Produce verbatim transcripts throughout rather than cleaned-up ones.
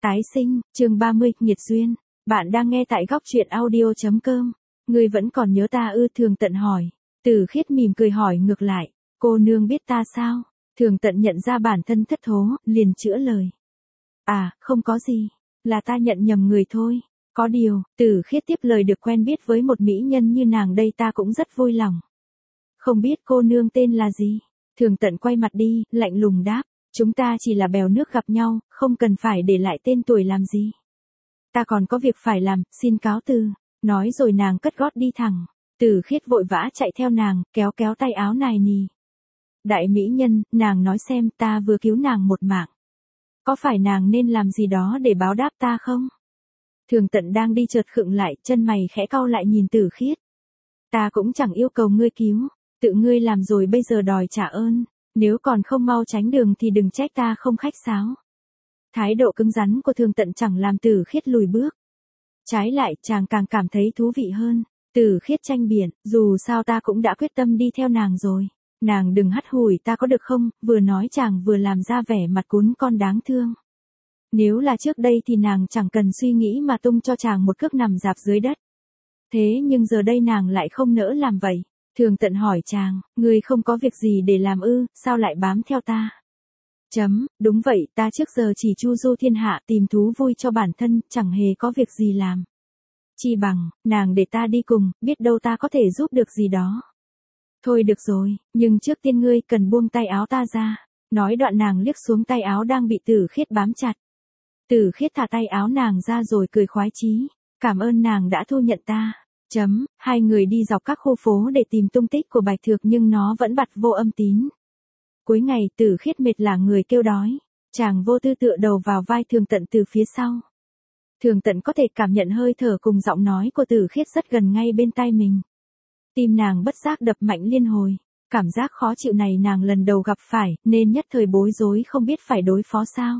Tái sinh, chương ba mươi, nghiệt duyên. Bạn đang nghe tại góc truyện audio chấm com. Ngươi vẫn còn nhớ ta ư? Thường Tận hỏi. Tử Khiết mỉm cười hỏi ngược lại. Cô nương biết ta sao? Thường Tận nhận ra bản thân thất thố, liền chữa lời. À, không có gì. Là ta nhận nhầm người thôi. Có điều, Tử Khiết tiếp lời, được quen biết với một mỹ nhân như nàng đây ta cũng rất vui lòng. Không biết cô nương tên là gì? Thường Tận quay mặt đi, lạnh lùng đáp. Chúng ta chỉ là bèo nước gặp nhau, không cần phải để lại tên tuổi làm gì. Ta còn có việc phải làm, xin cáo từ. Nói rồi nàng cất gót đi thẳng. Tử Khiết vội vã chạy theo nàng, kéo kéo tay áo nài nì. Đại mỹ nhân, nàng nói xem, ta vừa cứu nàng một mạng. Có phải nàng nên làm gì đó để báo đáp ta không? Thường Tận đang đi chợt khựng lại, chân mày khẽ cau lại nhìn Tử Khiết. Ta cũng chẳng yêu cầu ngươi cứu, tự ngươi làm rồi bây giờ đòi trả ơn. Nếu còn không mau tránh đường thì đừng trách ta không khách sáo. Thái độ cứng rắn của Thường Tận chẳng làm Tử Khiết lùi bước. Trái lại, chàng càng cảm thấy thú vị hơn. Tử Khiết tranh biện, dù sao ta cũng đã quyết tâm đi theo nàng rồi. Nàng đừng hắt hủi ta có được không? Vừa nói chàng vừa làm ra vẻ mặt cún con đáng thương. Nếu là trước đây thì nàng chẳng cần suy nghĩ mà tung cho chàng một cước nằm rạp dưới đất. Thế nhưng giờ đây nàng lại không nỡ làm vậy. Thường Tận hỏi chàng, ngươi không có việc gì để làm ư, sao lại bám theo ta? Chấm, đúng vậy, ta trước giờ chỉ chu du thiên hạ tìm thú vui cho bản thân, chẳng hề có việc gì làm. Chi bằng, nàng để ta đi cùng, biết đâu ta có thể giúp được gì đó. Thôi được rồi, nhưng trước tiên ngươi cần buông tay áo ta ra. Nói đoạn nàng liếc xuống tay áo đang bị Tử Khiết bám chặt. Tử Khiết thả tay áo nàng ra rồi cười khoái chí. Cảm ơn nàng đã thu nhận ta. Chấm, hai người đi dọc các khu phố để tìm tung tích của Bạch Thược nhưng nó vẫn bặt vô âm tín. Cuối ngày, Tử Khiết mệt lả người kêu đói. Chàng vô tư tựa đầu vào vai Thường Tận từ phía sau. Thường Tận có thể cảm nhận hơi thở cùng giọng nói của Tử Khiết rất gần ngay bên tai mình. Tim nàng bất giác đập mạnh liên hồi. Cảm giác khó chịu này nàng lần đầu gặp phải, nên nhất thời bối rối không biết phải đối phó sao.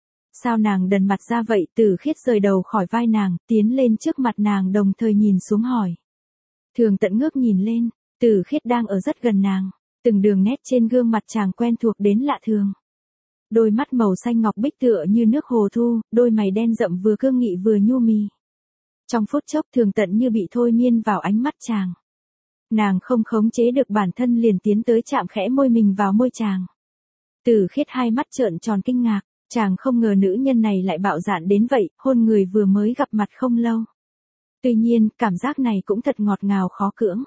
Sao nàng đần mặt ra vậy? Tử Khiết rời đầu khỏi vai nàng, tiến lên trước mặt nàng đồng thời nhìn xuống hỏi. Thường Tận ngước nhìn lên, Tử Khiết đang ở rất gần nàng, từng đường nét trên gương mặt chàng quen thuộc đến lạ thường. Đôi mắt màu xanh ngọc bích tựa như nước hồ thu, đôi mày đen rậm vừa cương nghị vừa nhu mì. Trong phút chốc Thường Tận như bị thôi miên vào ánh mắt chàng. Nàng không khống chế được bản thân liền tiến tới chạm khẽ môi mình vào môi chàng. Tử Khiết hai mắt trợn tròn kinh ngạc. Chàng không ngờ nữ nhân này lại bạo dạn đến vậy, hôn người vừa mới gặp mặt không lâu. Tuy nhiên, cảm giác này cũng thật ngọt ngào khó cưỡng.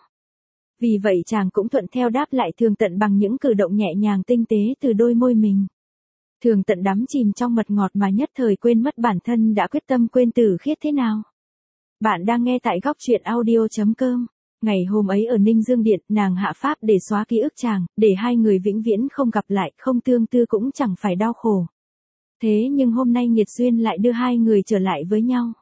Vì vậy chàng cũng thuận theo đáp lại Thường Tận bằng những cử động nhẹ nhàng tinh tế từ đôi môi mình. Thường Tận đắm chìm trong mật ngọt mà nhất thời quên mất bản thân đã quyết tâm quên Tử Khiết thế nào. Bạn đang nghe tại góc truyện audio chấm com. Ngày hôm ấy ở Ninh Dương Điện, nàng hạ pháp để xóa ký ức chàng, để hai người vĩnh viễn không gặp lại, không tương tư cũng chẳng phải đau khổ. Thế nhưng hôm nay nghiệt duyên lại đưa hai người trở lại với nhau.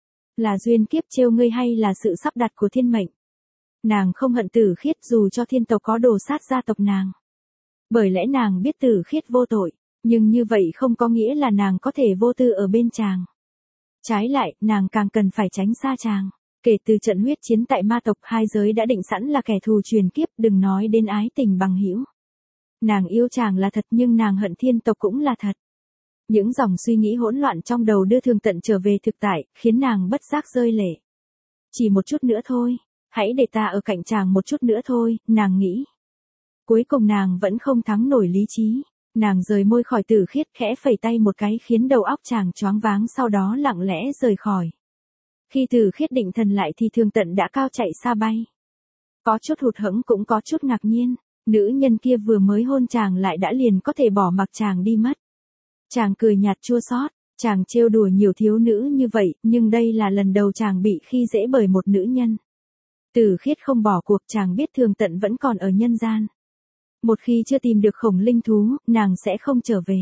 Là duyên kiếp trêu ngươi hay là sự sắp đặt của thiên mệnh? Nàng không hận Tử Khiết dù cho thiên tộc có đồ sát gia tộc nàng. Bởi lẽ nàng biết Tử Khiết vô tội, nhưng như vậy không có nghĩa là nàng có thể vô tư ở bên chàng. Trái lại, nàng càng cần phải tránh xa chàng. Kể từ trận huyết chiến tại ma tộc, hai giới đã định sẵn là kẻ thù truyền kiếp, đừng nói đến ái tình bằng hữu. Nàng yêu chàng là thật nhưng nàng hận thiên tộc cũng là thật. Những dòng suy nghĩ hỗn loạn trong đầu đưa Thường Tận trở về thực tại, khiến nàng bất giác rơi lệ. Chỉ một chút nữa thôi, hãy để ta ở cạnh chàng một chút nữa thôi, nàng nghĩ. Cuối cùng nàng vẫn không thắng nổi lý trí, nàng rời môi khỏi Tử Khiết khẽ phẩy tay một cái khiến đầu óc chàng choáng váng sau đó lặng lẽ rời khỏi. Khi Tử Khiết định thần lại thì Thường Tận đã cao chạy xa bay. Có chút hụt hẫng cũng có chút ngạc nhiên, nữ nhân kia vừa mới hôn chàng lại đã liền có thể bỏ mặc chàng đi mất. Chàng cười nhạt chua xót, chàng trêu đùa nhiều thiếu nữ như vậy, nhưng đây là lần đầu chàng bị khi dễ bởi một nữ nhân. Tử Khiết không bỏ cuộc, chàng biết Thường Tận vẫn còn ở nhân gian. Một khi chưa tìm được khổng linh thú, nàng sẽ không trở về.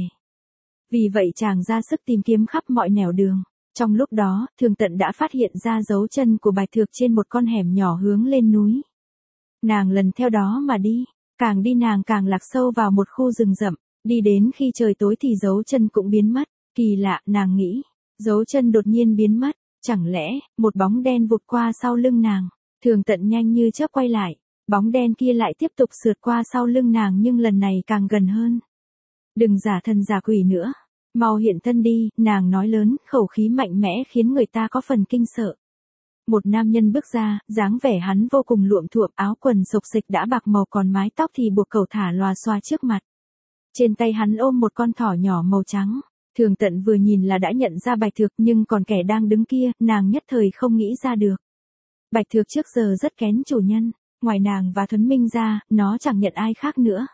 Vì vậy chàng ra sức tìm kiếm khắp mọi nẻo đường. Trong lúc đó, Thường Tận đã phát hiện ra dấu chân của Bạch Thược trên một con hẻm nhỏ hướng lên núi. Nàng lần theo đó mà đi, càng đi nàng càng lạc sâu vào một khu rừng rậm. Đi đến khi trời tối thì dấu chân cũng biến mất. Kỳ lạ, nàng nghĩ. Dấu chân đột nhiên biến mất. Chẳng lẽ, một bóng đen vụt qua sau lưng nàng. Thường Tận nhanh như chớp quay lại. Bóng đen kia lại tiếp tục sượt qua sau lưng nàng nhưng lần này càng gần hơn. Đừng giả thần giả quỷ nữa. Mau hiện thân đi, nàng nói lớn, khẩu khí mạnh mẽ khiến người ta có phần kinh sợ. Một nam nhân bước ra, dáng vẻ hắn vô cùng luộm thuộm, áo quần xộc xịch đã bạc màu còn mái tóc thì buộc cẩu thả lòa xoa trước mặt. Trên tay hắn ôm một con thỏ nhỏ màu trắng. Thường Tận vừa nhìn là đã nhận ra Bạch Thược, nhưng còn kẻ đang đứng kia, nàng nhất thời không nghĩ ra được. Bạch Thược trước giờ rất kén chủ nhân, ngoài nàng và Thuấn Minh ra, nó chẳng nhận ai khác nữa.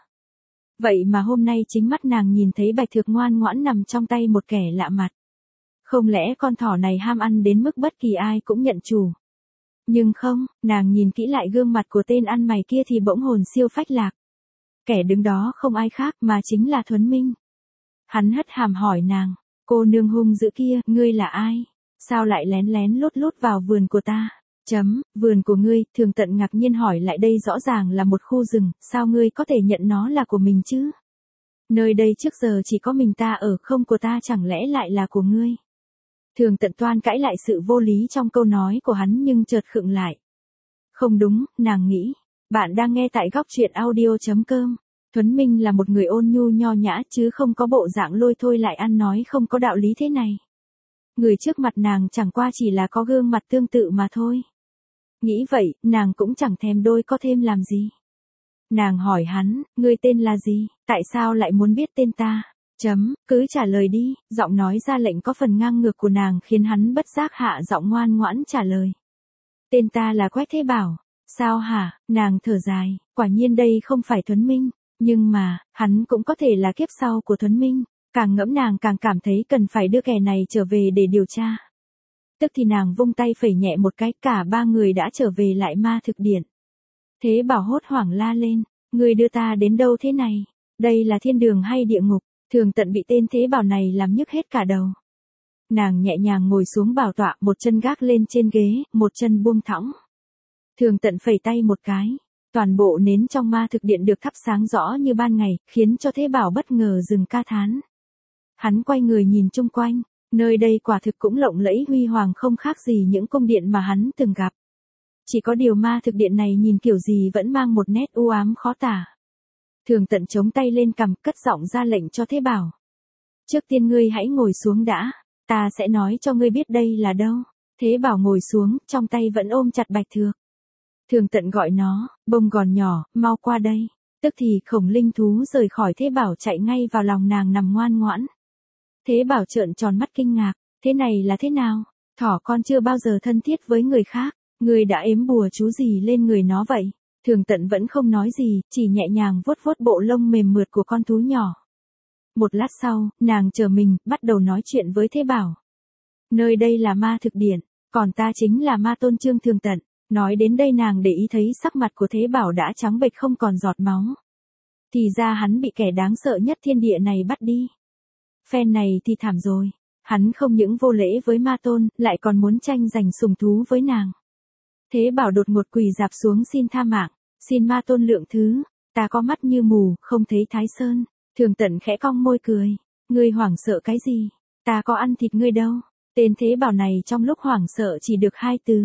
Vậy mà hôm nay chính mắt nàng nhìn thấy Bạch Thược ngoan ngoãn nằm trong tay một kẻ lạ mặt. Không lẽ con thỏ này ham ăn đến mức bất kỳ ai cũng nhận chủ? Nhưng không, nàng nhìn kỹ lại gương mặt của tên ăn mày kia thì bỗng hồn siêu phách lạc. Kẻ đứng đó không ai khác mà chính là Thuấn Minh. Hắn hất hàm hỏi nàng, cô nương hung dữ kia, ngươi là ai? Sao lại lén lén lút lút vào vườn của ta? Chấm, vườn của ngươi, Thường Tận ngạc nhiên hỏi lại, đây rõ ràng là một khu rừng, sao ngươi có thể nhận nó là của mình chứ? Nơi đây trước giờ chỉ có mình ta ở, không của ta chẳng lẽ lại là của ngươi? Thường Tận toan cãi lại sự vô lý trong câu nói của hắn nhưng chợt khựng lại. Không đúng, nàng nghĩ. Bạn đang nghe tại góc truyện audio chấm com. Thuấn Minh là một người ôn nhu nho nhã chứ không có bộ dạng lôi thôi lại ăn nói không có đạo lý thế này. Người trước mặt nàng chẳng qua chỉ là có gương mặt tương tự mà thôi. Nghĩ vậy, nàng cũng chẳng thèm đôi có thêm làm gì. Nàng hỏi hắn, ngươi tên là gì, tại sao lại muốn biết tên ta? Chấm, cứ trả lời đi, giọng nói ra lệnh có phần ngang ngược của nàng khiến hắn bất giác hạ giọng ngoan ngoãn trả lời. Tên ta là Quách Thế Bảo. Sao hả, nàng thở dài, quả nhiên đây không phải Thuấn Minh, nhưng mà, hắn cũng có thể là kiếp sau của Thuấn Minh. Càng ngẫm nàng càng cảm thấy cần phải đưa kẻ này trở về để điều tra. Tức thì nàng vung tay phẩy nhẹ một cái, cả ba người đã trở về lại ma thực điện. Thế Bảo hốt hoảng la lên, ngươi đưa ta đến đâu thế này? Đây là thiên đường hay địa ngục? Thường Tận bị tên Thế Bảo này làm nhức hết cả đầu. Nàng nhẹ nhàng ngồi xuống bảo tọa, một chân gác lên trên ghế, một chân buông thõng. Thường Tận phẩy tay một cái, toàn bộ nến trong ma thực điện được thắp sáng rõ như ban ngày, khiến cho Thế Bảo bất ngờ dừng ca thán. Hắn quay người nhìn chung quanh, nơi đây quả thực cũng lộng lẫy huy hoàng không khác gì những cung điện mà hắn từng gặp. Chỉ có điều ma thực điện này nhìn kiểu gì vẫn mang một nét u ám khó tả. Thường Tận chống tay lên cằm, cất giọng ra lệnh cho Thế Bảo. Trước tiên ngươi hãy ngồi xuống đã, ta sẽ nói cho ngươi biết đây là đâu. Thế Bảo ngồi xuống, trong tay vẫn ôm chặt Bạch Thược. Thường Tận gọi nó, bông gòn nhỏ, mau qua đây. Tức thì khổng linh thú rời khỏi Thế Bảo chạy ngay vào lòng nàng nằm ngoan ngoãn. Thế Bảo trợn tròn mắt kinh ngạc, thế này là thế nào? Thỏ con chưa bao giờ thân thiết với người khác, người đã ếm bùa chú gì lên người nó vậy? Thường Tận vẫn không nói gì, chỉ nhẹ nhàng vuốt vuốt bộ lông mềm mượt của con thú nhỏ. Một lát sau, nàng chờ mình, bắt đầu nói chuyện với Thế Bảo. Nơi đây là ma thực điện, còn ta chính là ma tôn Trương Thường Tận. Nói đến đây nàng để ý thấy sắc mặt của Thế Bảo đã trắng bệch không còn giọt máu. Thì ra hắn bị kẻ đáng sợ nhất thiên địa này bắt đi. Phen này thì thảm rồi. Hắn không những vô lễ với ma tôn, lại còn muốn tranh giành sủng thú với nàng. Thế Bảo đột ngột quỳ dạp xuống xin tha mạng. Xin ma tôn lượng thứ. Ta có mắt như mù, không thấy Thái Sơn. Thường Tận khẽ cong môi cười. Ngươi hoảng sợ cái gì? Ta có ăn thịt ngươi đâu. Tên Thế Bảo này trong lúc hoảng sợ chỉ được hai từ.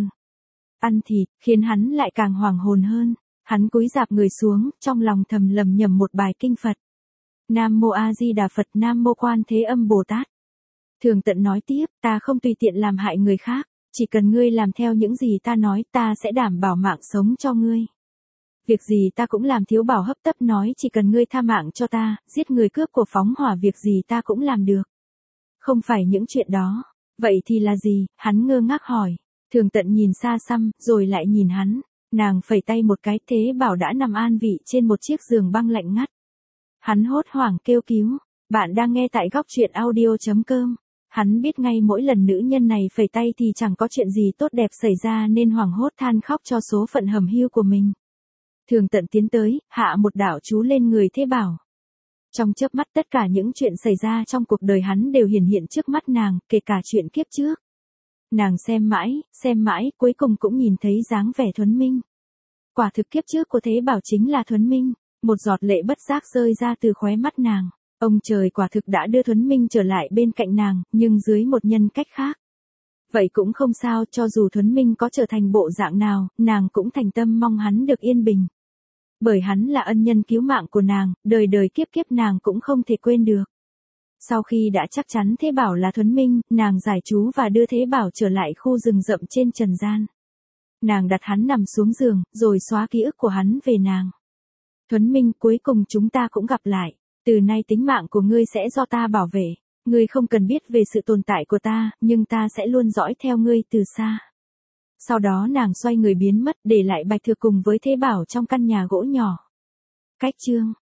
Ăn thịt, khiến hắn lại càng hoảng hồn hơn. Hắn cúi rạp người xuống, trong lòng thầm lầm nhầm một bài kinh Phật. Nam Mô A Di Đà Phật, Nam Mô Quan Thế Âm Bồ Tát. Thường Tận nói tiếp, ta không tùy tiện làm hại người khác, chỉ cần ngươi làm theo những gì ta nói, ta sẽ đảm bảo mạng sống cho ngươi. Việc gì ta cũng làm. Thiếu Bảo hấp tấp nói, chỉ cần ngươi tha mạng cho ta, giết người cướp của phóng hỏa, việc gì ta cũng làm được. Không phải những chuyện đó. Vậy thì là gì? Hắn ngơ ngác hỏi. Thường Tận nhìn xa xăm, rồi lại nhìn hắn. Nàng phẩy tay một cái, Thế Bảo đã nằm an vị trên một chiếc giường băng lạnh ngắt. Hắn hốt hoảng kêu cứu. Bạn đang nghe tại góc truyện audio chấm com. Hắn biết ngay mỗi lần nữ nhân này phẩy tay thì chẳng có chuyện gì tốt đẹp xảy ra nên hoảng hốt than khóc cho số phận hầm hiu của mình. Thường Tận tiến tới, hạ một đạo chú lên người Thế Bảo. Trong chớp mắt tất cả những chuyện xảy ra trong cuộc đời hắn đều hiển hiện trước mắt nàng, kể cả chuyện kiếp trước. Nàng xem mãi, xem mãi, cuối cùng cũng nhìn thấy dáng vẻ Thuấn Minh. Quả thực kiếp trước của Thế Bảo chính là Thuấn Minh. Một giọt lệ bất giác rơi ra từ khóe mắt nàng. Ông trời quả thực đã đưa Thuấn Minh trở lại bên cạnh nàng, nhưng dưới một nhân cách khác. Vậy cũng không sao, cho dù Thuấn Minh có trở thành bộ dạng nào, nàng cũng thành tâm mong hắn được yên bình. Bởi hắn là ân nhân cứu mạng của nàng, đời đời kiếp kiếp nàng cũng không thể quên được. Sau khi đã chắc chắn Thế Bảo là Thuấn Minh, nàng giải chú và đưa Thế Bảo trở lại khu rừng rậm trên trần gian. Nàng đặt hắn nằm xuống giường, rồi xóa ký ức của hắn về nàng. Thuấn Minh, cuối cùng chúng ta cũng gặp lại. Từ nay tính mạng của ngươi sẽ do ta bảo vệ. Ngươi không cần biết về sự tồn tại của ta, nhưng ta sẽ luôn dõi theo ngươi từ xa. Sau đó nàng xoay người biến mất, để lại Bạch Thược cùng với Thế Bảo trong căn nhà gỗ nhỏ. Cách chương